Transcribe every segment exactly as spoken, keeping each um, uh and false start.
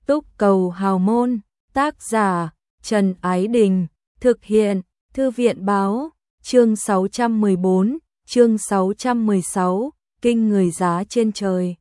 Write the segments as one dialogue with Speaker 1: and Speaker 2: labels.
Speaker 1: Túc Cầu Hào Môn, tác giả Trần Ái Đình, thực hiện Thư viện Báo, chương sáu trăm mười bốn, chương sáu trăm mười sáu, kinh người giá trên trời.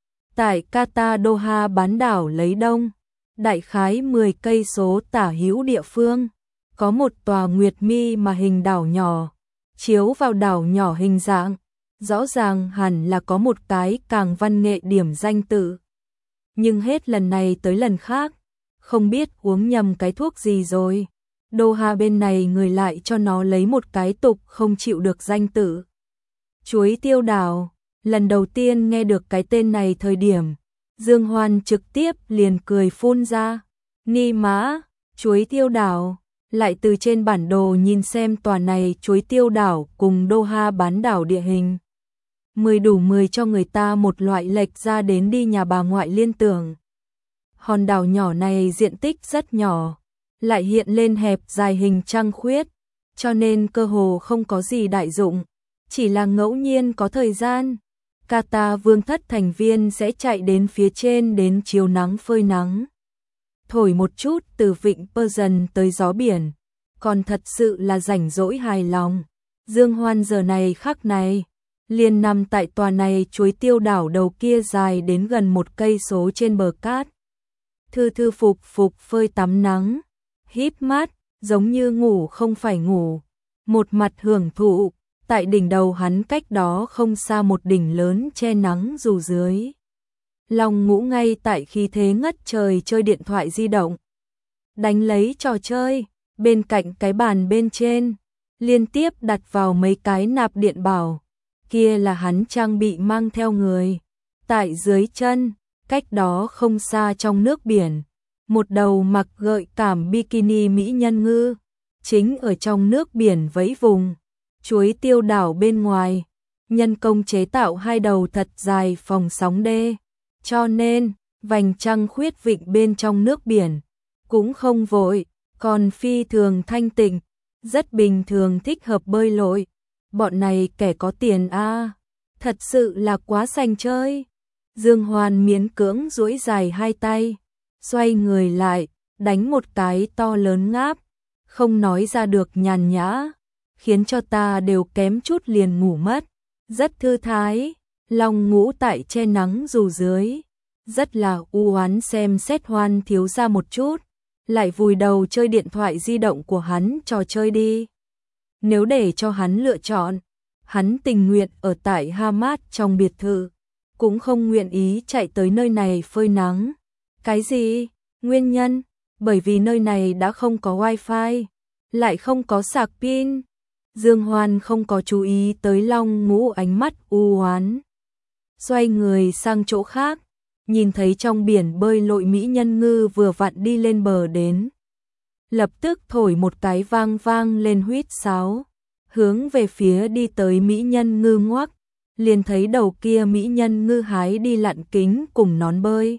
Speaker 1: Tại Qatar Doha bán đảo lấy đông, đại khái mười cây số tả hữu địa phương, có một tòa nguyệt mi mà hình đảo nhỏ, chiếu vào đảo nhỏ hình dạng, rõ ràng hẳn là có một cái càng văn nghệ điểm danh tự. Nhưng hết lần này tới lần khác, không biết uống nhầm cái thuốc gì rồi. Doha bên này người lại cho nó lấy một cái tục không chịu được danh tự. Chuối tiêu đảo, lần đầu tiên nghe được cái tên này thời điểm, Dương Hoan trực tiếp liền cười phun ra. Ni mã, chuối tiêu đảo, lại từ trên bản đồ nhìn xem tòa này chuối tiêu đảo cùng Doha bán đảo địa hình. Mười đủ mười cho người ta một loại lệch ra đến đi nhà bà ngoại liên tưởng. Hòn đảo nhỏ này diện tích rất nhỏ, lại hiện lên hẹp dài hình trăng khuyết, cho nên cơ hồ không có gì đại dụng, chỉ là ngẫu nhiên có thời gian, Qatar vương thất thành viên sẽ chạy đến phía trên đến chiếu nắng phơi nắng. Thổi một chút từ vịnh Persian tới gió biển, còn thật sự là rảnh rỗi hài lòng. Dương Hoan giờ này khắc này, liền nằm tại tòa này chuối tiêu đảo đầu kia dài đến gần một cây số trên bờ cát. Thư thư phục phục phơi tắm nắng, híp mắt, giống như ngủ không phải ngủ, một mặt hưởng thụ, tại đỉnh đầu hắn cách đó không xa một đỉnh lớn che nắng dù dưới. Long Ngũ ngay tại khi thế ngất trời chơi điện thoại di động, đánh lấy trò chơi, bên cạnh cái bàn bên trên, liên tiếp đặt vào mấy cái nạp điện bảo, kia là hắn trang bị mang theo người. Tại dưới chân, cách đó không xa trong nước biển, một đầu mặc gợi cảm bikini mỹ nhân ngư, chính ở trong nước biển vẫy vùng. Chuối tiêu đảo bên ngoài, nhân công chế tạo hai đầu thật dài phòng sóng đê, cho nên, vành trăng khuyết vịnh bên trong nước biển, cũng không vội, còn phi thường thanh tịnh, rất bình thường thích hợp bơi lội. Bọn này kẻ có tiền a, à, thật sự là quá sành chơi. Dương Hoan miễn cưỡng duỗi dài hai tay, xoay người lại, đánh một cái to lớn ngáp, không nói ra được nhàn nhã, khiến cho ta đều kém chút liền ngủ mất. Rất thư thái, Long Ngũ tại che nắng dù dưới, rất là u oán xem xét Hoan thiếu ra một chút, lại vùi đầu chơi điện thoại di động của hắn trò chơi đi. Nếu để cho hắn lựa chọn, hắn tình nguyện ở tại Hamad trong biệt thự, cũng không nguyện ý chạy tới nơi này phơi nắng. Cái gì? Nguyên nhân? Bởi vì nơi này đã không có wifi, lại không có sạc pin. Dương Hoan không có chú ý tới Long Ngũ ánh mắt u oán, xoay người sang chỗ khác, nhìn thấy trong biển bơi lội mỹ nhân ngư vừa vặn đi lên bờ đến, lập tức thổi một cái vang vang lên huýt sáo, hướng về phía đi tới mỹ nhân ngư ngoắc, liền thấy đầu kia mỹ nhân ngư hái đi lặn kính cùng nón bơi,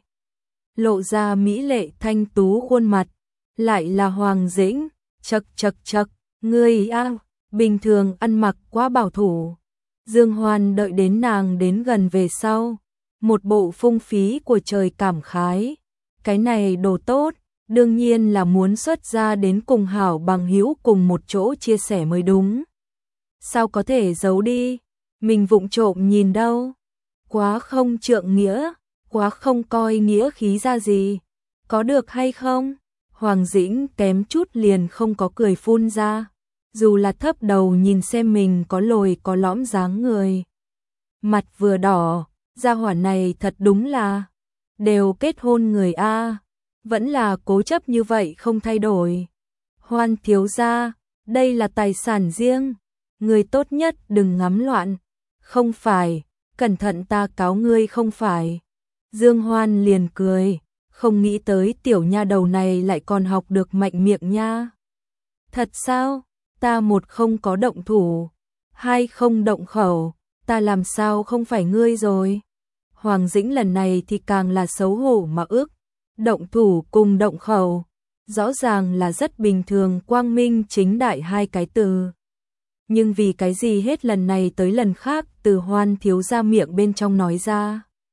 Speaker 1: lộ ra mỹ lệ thanh tú khuôn mặt, lại là Hoàng Dĩnh. Chậc chậc chậc, ngươi a, bình thường ăn mặc quá bảo thủ. Dương Hoan đợi đến nàng đến gần về sau, một bộ phung phí của trời cảm khái, cái này đồ tốt, đương nhiên là muốn xuất ra đến cùng hảo bằng hữu cùng một chỗ chia sẻ mới đúng. Sao có thể giấu đi, mình vụng trộm nhìn đâu, quá không trượng nghĩa, quá không coi nghĩa khí ra gì, có được hay không? Hoàng Dĩnh kém chút liền không có cười phun ra, dù là thấp đầu nhìn xem mình có lồi có lõm dáng người. Mặt vừa đỏ, gia hỏa này thật đúng là, đều kết hôn người a, vẫn là cố chấp như vậy không thay đổi. Hoan thiếu gia, đây là tài sản riêng, người tốt nhất đừng ngắm loạn. Không phải, cẩn thận ta cáo ngươi không phải. Dương Hoan liền cười, không nghĩ tới tiểu nha đầu này lại còn học được mạnh miệng nha. Thật sao? Ta một không có động thủ, hai không động khẩu, ta làm sao không phải ngươi rồi? Hoàng Dĩnh lần này thì càng là xấu hổ mà ước, động thủ cùng động khẩu, rõ ràng là rất bình thường quang minh chính đại hai cái từ. Nhưng vì cái gì hết lần này tới lần khác từ Hoan thiếu ra miệng bên trong nói ra.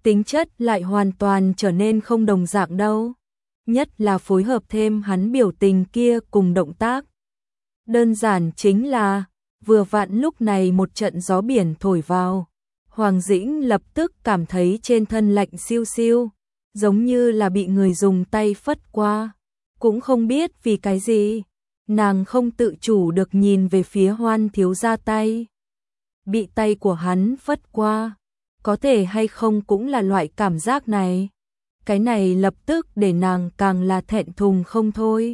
Speaker 1: tính chất lại hoàn toàn trở nên không đồng dạng đâu. Nhất là phối hợp thêm hắn biểu tình kia cùng động tác. Đơn giản chính là, vừa vặn lúc này một trận gió biển thổi vào. Hoàng Dĩnh lập tức cảm thấy trên thân lạnh siêu siêu, giống như là bị người dùng tay phất qua. Cũng không biết vì cái gì, nàng không tự chủ được nhìn về phía Hoan thiếu gia tay. Bị tay của hắn phất qua, có thể hay không cũng là loại cảm giác này. Cái này lập tức để nàng càng là thẹn thùng không thôi.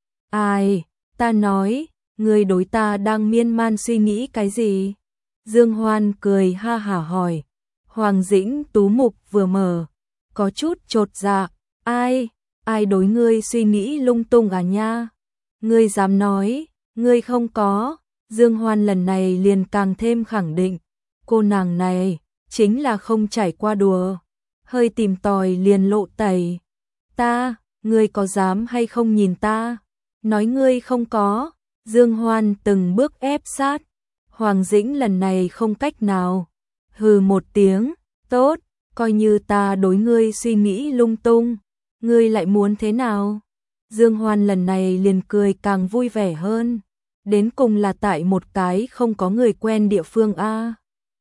Speaker 1: Ai, ta nói, người đối ta đang miên man suy nghĩ cái gì? Dương Hoan cười ha hả hỏi. Hoàng Dĩnh tú mục vừa mở, có chút chột dạ. Ai, ai đối ngươi suy nghĩ lung tung à nha? Ngươi dám nói, ngươi không có. Dương Hoan lần này liền càng thêm khẳng định, cô nàng này chính là không trải qua đùa, hơi tìm tòi liền lộ tẩy. Ta, ngươi có dám hay không nhìn ta? Nói ngươi không có. Dương Hoan từng bước ép sát. Hoàng Dĩnh lần này không cách nào. Hừ một tiếng, tốt, coi như ta đối ngươi suy nghĩ lung tung. Ngươi lại muốn thế nào? Dương Hoan lần này liền cười càng vui vẻ hơn. Đến cùng là tại một cái không có người quen địa phương a.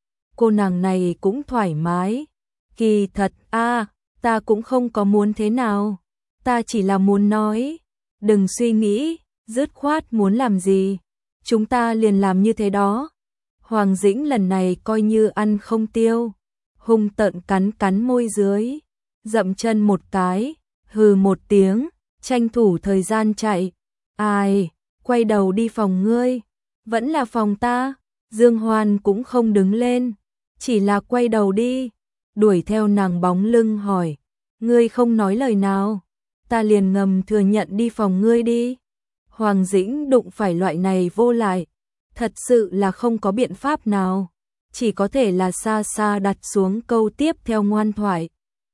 Speaker 1: Cô nàng này cũng thoải mái. Kỳ thật a, ta cũng không có muốn thế nào. Ta chỉ là muốn nói, đừng suy nghĩ, dứt khoát muốn làm gì, chúng ta liền làm như thế đó. Hoàng Dĩnh lần này coi như ăn không tiêu, hung tợn cắn cắn môi dưới, dậm chân một cái, hừ một tiếng, tranh thủ thời gian chạy. Ai, quay đầu đi phòng ngươi, vẫn là phòng ta. Dương Hoan cũng không đứng lên, chỉ là quay đầu đi, đuổi theo nàng bóng lưng hỏi, ngươi không nói lời nào, ta liền ngầm thừa nhận đi phòng ngươi đi. Hoàng Dĩnh đụng phải loại này vô lại, thật sự là không có biện pháp nào, chỉ có thể là xa xa đặt xuống câu tiếp theo ngoan thoại.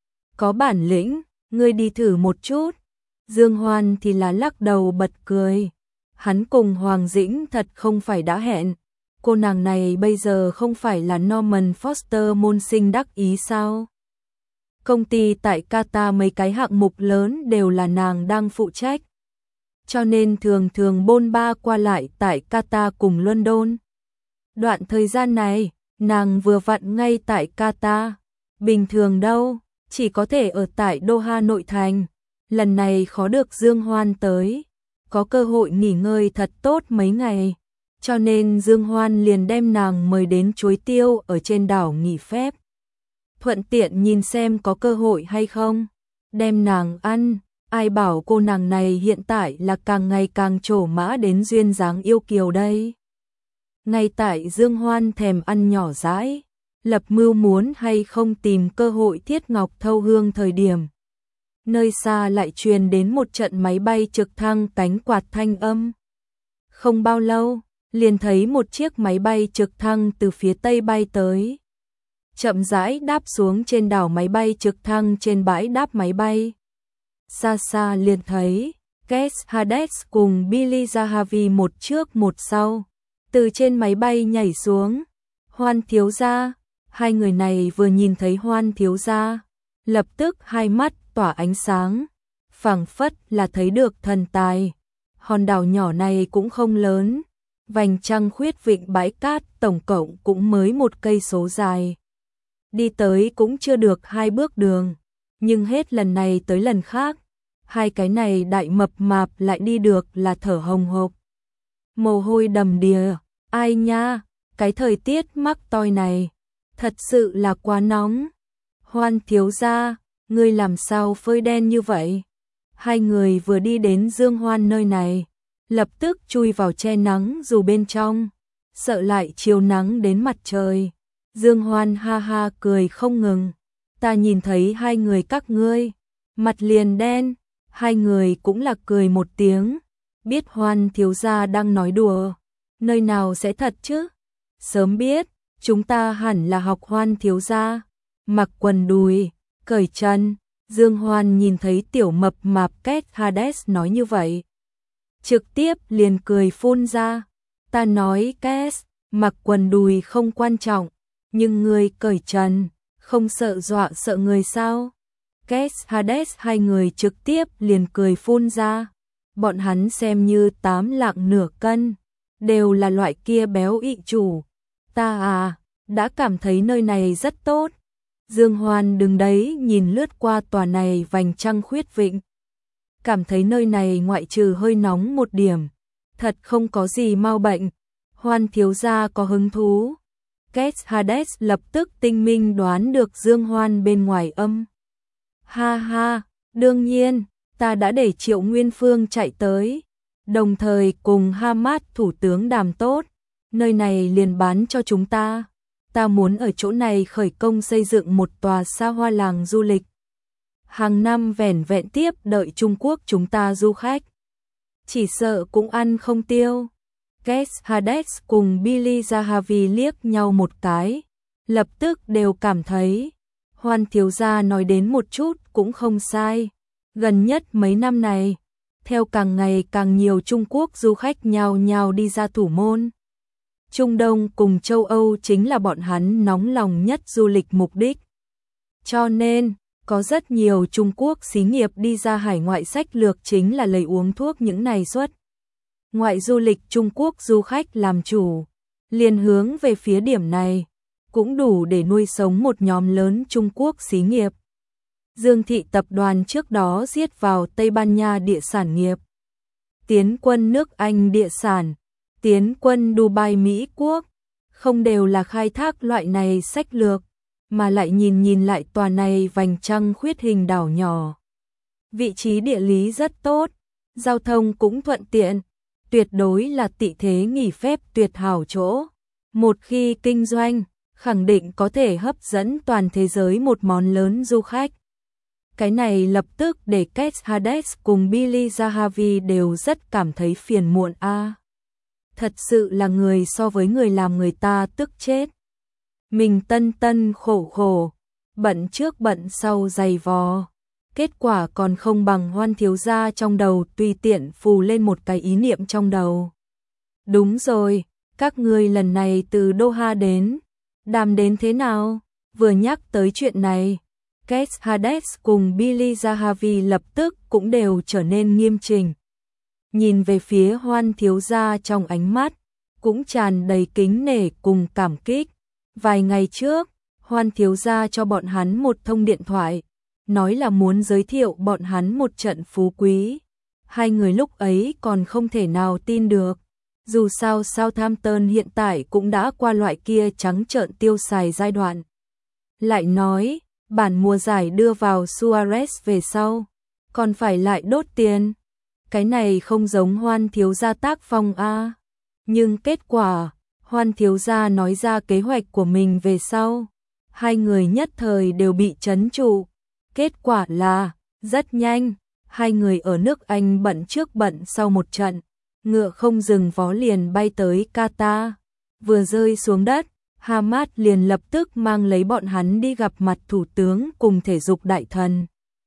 Speaker 1: Có bản lĩnh, ngươi đi thử một chút. Dương Hoan thì là lắc đầu bật cười. Hắn cùng Hoàng Dĩnh thật không phải đã hẹn. Cô nàng này bây giờ không phải là Norman Foster môn sinh đắc ý sao? Công ty tại Qatar mấy cái hạng mục lớn đều là nàng đang phụ trách. Cho nên thường thường bôn ba qua lại tại Qatar cùng London. Đoạn thời gian này, nàng vừa vặn ngay tại Qatar. Bình thường đâu, chỉ có thể ở tại Doha nội thành. Lần này khó được Dương Hoan tới, có cơ hội nghỉ ngơi thật tốt mấy ngày. Cho nên Dương Hoan liền đem nàng mời đến chuối tiêu ở trên đảo nghỉ phép. Thuận tiện nhìn xem có cơ hội hay không, đem nàng ăn. Ai bảo cô nàng này hiện tại là càng ngày càng trổ mã đến duyên dáng yêu kiều đây. Ngay tại Dương Hoan thèm ăn nhỏ dãi, lập mưu muốn hay không tìm cơ hội thiết ngọc thâu hương thời điểm. Nơi xa lại truyền đến một trận máy bay trực thăng cánh quạt thanh âm. Không bao lâu, liền thấy một chiếc máy bay trực thăng từ phía tây bay tới. Chậm rãi đáp xuống trên đảo máy bay trực thăng trên bãi đáp máy bay. Xa xa liền thấy Kes Hades cùng Billy Zahavi một trước một sau, từ trên máy bay nhảy xuống. Hoan thiếu gia, hai người này vừa nhìn thấy Hoan thiếu gia, lập tức hai mắt tỏa ánh sáng, phảng phất là thấy được thần tài. Hòn đảo nhỏ này cũng không lớn, vành trăng khuyết vịnh bãi cát tổng cộng cũng mới một cây số dài. Đi tới cũng chưa được hai bước đường, nhưng hết lần này tới lần khác, hai cái này đại mập mạp lại đi được là thở hồng hộc. Mồ hôi đầm đìa, ai nha, cái thời tiết mắc toi này, thật sự là quá nóng. Hoan thiếu gia, ngươi làm sao phơi đen như vậy? Hai người vừa đi đến Dương Hoan nơi này, lập tức chui vào che nắng dù bên trong, sợ lại chiếu nắng đến mặt trời. Dương Hoan ha ha cười không ngừng, ta nhìn thấy hai người các ngươi, mặt liền đen. Hai người cũng là cười một tiếng, biết Hoan thiếu gia đang nói đùa, nơi nào sẽ thật chứ? Sớm biết, chúng ta hẳn là học Hoan thiếu gia, mặc quần đùi, cởi chân. Dương Hoan nhìn thấy tiểu mập mạp Kes Hades nói như vậy, trực tiếp liền cười phun ra. Ta nói Kes, mặc quần đùi không quan trọng, nhưng ngươi cởi chân, không sợ dọa sợ người sao? Kes Hades hai người trực tiếp liền cười phun ra. Bọn hắn xem như tám lạng nửa cân, đều là loại kia béo ị chủ. Ta à, đã cảm thấy nơi này rất tốt. Dương Hoan đứng đấy nhìn lướt qua tòa này vành trăng khuyết vịnh. Cảm thấy nơi này ngoại trừ hơi nóng một điểm, thật không có gì mau bệnh. Hoan thiếu gia có hứng thú. Kes Hades lập tức tinh minh đoán được Dương Hoan bên ngoài âm. Ha ha, đương nhiên, ta đã để Triệu Nguyên Phương chạy tới, đồng thời cùng Hamad thủ tướng đàm tốt, nơi này liền bán cho chúng ta. Ta muốn ở chỗ này khởi công xây dựng một tòa xa hoa làng du lịch. Hàng năm vẻn vẹn tiếp đợi Trung Quốc chúng ta du khách. Chỉ sợ cũng ăn không tiêu. Kes Hades cùng Billy Zahavi liếc nhau một cái, lập tức đều cảm thấy Hoan thiếu gia nói đến một chút cũng không sai. Gần nhất mấy năm này, theo càng ngày càng nhiều Trung Quốc du khách nhào nhào đi ra thủ môn. Trung Đông cùng châu Âu chính là bọn hắn nóng lòng nhất du lịch mục đích. Cho nên, có rất nhiều Trung Quốc xí nghiệp đi ra hải ngoại sách lược chính là lấy uống thuốc những này xuất. Ngoại du lịch Trung Quốc du khách làm chủ, liền hướng về phía điểm này, cũng đủ để nuôi sống một nhóm lớn Trung Quốc xí nghiệp. Dương Thị tập đoàn trước đó giết vào Tây Ban Nha địa sản nghiệp, tiến quân nước Anh địa sản, tiến quân Dubai Mỹ Quốc, không đều là khai thác loại này sách lược, mà lại nhìn nhìn lại tòa này vành trăng khuyết hình đảo nhỏ. Vị trí địa lý rất tốt, giao thông cũng thuận tiện, tuyệt đối là tị thế nghỉ phép tuyệt hảo chỗ. Một khi kinh doanh, khẳng định có thể hấp dẫn toàn thế giới một món lớn du khách. Cái này lập tức để Kes Hades cùng Billy Zahavi đều rất cảm thấy phiền muộn a. À, thật sự là người so với người làm người ta tức chết. Mình tân tân khổ khổ, bận trước bận sau dày vò, kết quả còn không bằng Hoan thiếu gia trong đầu tùy tiện phù lên một cái ý niệm trong đầu. Đúng rồi, các ngươi lần này từ Doha đến, đàm đến thế nào? Vừa nhắc tới chuyện này, Kes Hades cùng Billy Zahavi lập tức cũng đều trở nên nghiêm chỉnh. Nhìn về phía Hoan thiếu gia trong ánh mắt, cũng tràn đầy kính nể cùng cảm kích. Vài ngày trước, Hoan thiếu gia cho bọn hắn một thông điện thoại, nói là muốn giới thiệu bọn hắn một trận phú quý. Hai người lúc ấy còn không thể nào tin được. Dù sao Southampton hiện tại cũng đã qua loại kia trắng trợn tiêu xài giai đoạn. Lại nói, bản mùa giải đưa vào Suarez về sau, còn phải lại đốt tiền. Cái này không giống Hoan thiếu gia tác phong a. Nhưng kết quả, Hoan thiếu gia nói ra kế hoạch của mình về sau, hai người nhất thời đều bị trấn trụ. Kết quả là, rất nhanh, hai người ở nước Anh bận trước bận sau một trận, ngựa không dừng vó liền bay tới Qatar. Vừa rơi xuống đất, Hamad liền lập tức mang lấy bọn hắn đi gặp mặt thủ tướng cùng thể dục đại thần.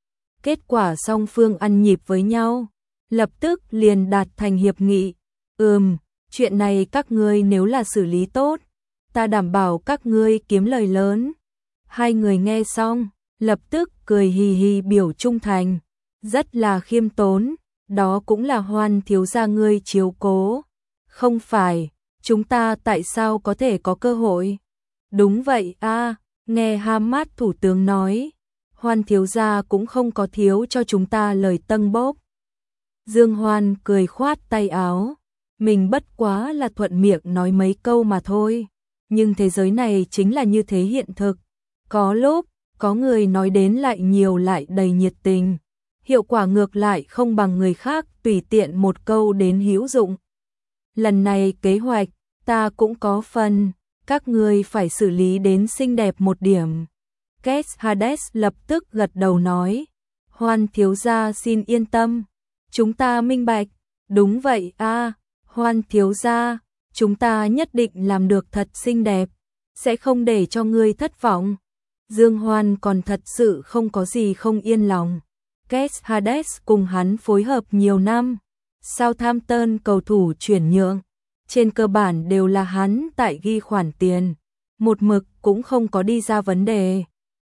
Speaker 1: Kết quả song phương ăn nhịp với nhau, lập tức liền đạt thành hiệp nghị. Ừm, chuyện này các ngươi nếu là xử lý tốt, ta đảm bảo các ngươi kiếm lời lớn. Hai người nghe xong, lập tức cười hì hì biểu trung thành, rất là khiêm tốn, đó cũng là Hoan thiếu gia ngươi chiếu cố. Không phải, chúng ta tại sao có thể có cơ hội? Đúng vậy a, nghe Hamad thủ tướng nói, Hoan thiếu gia cũng không có thiếu cho chúng ta lời tâng bốc. Dương Hoan cười khoát tay áo, mình bất quá là thuận miệng nói mấy câu mà thôi, nhưng thế giới này chính là như thế hiện thực. Có lúc, có người nói đến lại nhiều lại đầy nhiệt tình, hiệu quả ngược lại không bằng người khác tùy tiện một câu đến hữu dụng. Lần này kế hoạch, ta cũng có phần, các ngươi phải xử lý đến xinh đẹp một điểm. Kes Hades lập tức gật đầu nói, Hoan thiếu gia xin yên tâm, chúng ta minh bạch. Đúng vậy a, Hoan thiếu gia, chúng ta nhất định làm được thật xinh đẹp, sẽ không để cho ngươi thất vọng. Dương Hoan còn thật sự không có gì không yên lòng. Kes Hades cùng hắn phối hợp nhiều năm, Southampton cầu thủ chuyển nhượng, trên cơ bản đều là hắn tại ghi khoản tiền, một mực cũng không có đi ra vấn đề.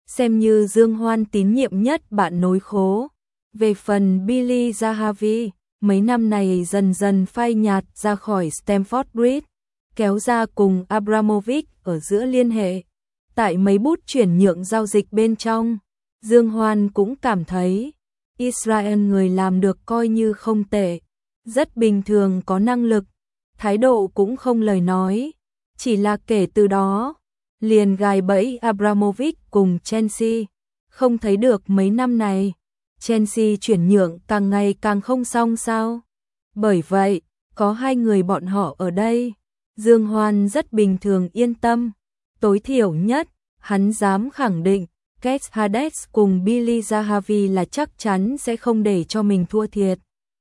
Speaker 1: xem như Dương Hoan tín nhiệm nhất bạn nối khố. Về phần Billy Zahavi, mấy năm này dần dần phai nhạt ra khỏi Stamford Bridge, kéo ra cùng Abramovich ở giữa liên hệ. Tại mấy bút chuyển nhượng giao dịch bên trong, Dương Hoan cũng cảm thấy Israel người làm được coi như không tệ, rất bình thường, có năng lực, thái độ cũng không lời nói. Chỉ là kể từ đó, liền gài bẫy Abramovich cùng Chelsea, không thấy được mấy năm này Chelsea chuyển nhượng càng ngày càng không xong sao. Bởi vậy, có hai người bọn họ ở đây, Dương Hoan rất bình thường yên tâm. Tối thiểu nhất, hắn dám khẳng định, Keith Hades cùng Billy Zahavi là chắc chắn sẽ không để cho mình thua thiệt.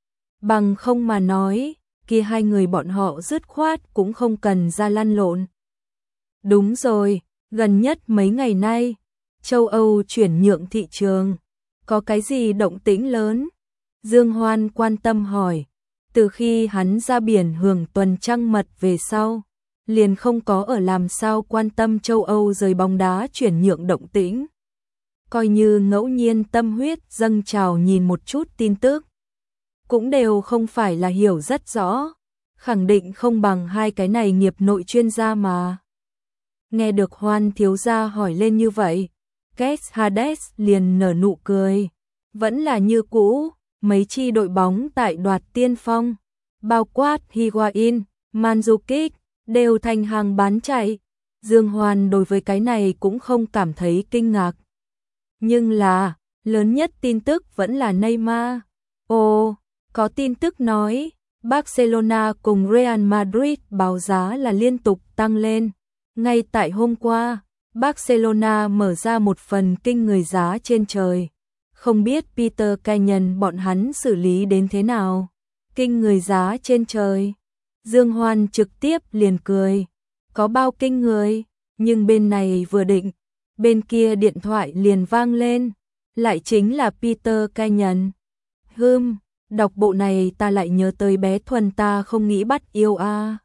Speaker 1: Bằng không mà nói, kia hai người bọn họ dứt khoát cũng không cần ra lăn lộn. Đúng rồi, gần nhất mấy ngày nay, châu Âu chuyển nhượng thị trường, có cái gì động tĩnh lớn? Dương Hoan quan tâm hỏi. Từ khi hắn ra biển hưởng tuần trăng mật về sau, liền không có ở làm sao quan tâm châu Âu rời bóng đá chuyển nhượng động tĩnh. Coi như ngẫu nhiên tâm huyết dâng trào nhìn một chút tin tức, cũng đều không phải là hiểu rất rõ, khẳng định không bằng hai cái này nghiệp nội chuyên gia mà. Nghe được Hoan thiếu gia hỏi lên như vậy, Keith Hades liền nở nụ cười. Vẫn là như cũ, mấy chi đội bóng tại đoạt tiên phong, bao quát Higuain, Mandzukic, đều thành hàng bán chạy. Dương Hoan đối với cái này cũng không cảm thấy kinh ngạc. Nhưng là, lớn nhất tin tức vẫn là Neymar. Ồ, có tin tức nói, Barcelona cùng Real Madrid báo giá là liên tục tăng lên. Ngay tại hôm qua, Barcelona mở ra một phần kinh người giá trên trời. Không biết Peter Kenyon bọn hắn xử lý đến thế nào. Kinh người giá trên trời. Dương Hoan trực tiếp liền cười. Có bao kinh người, nhưng bên này vừa định, bên kia điện thoại liền vang lên. Lại chính là Peter Kenyon. Hừm, đọc bộ này ta lại nhớ tới bé Thuần ta không nghĩ bắt yêu a. À.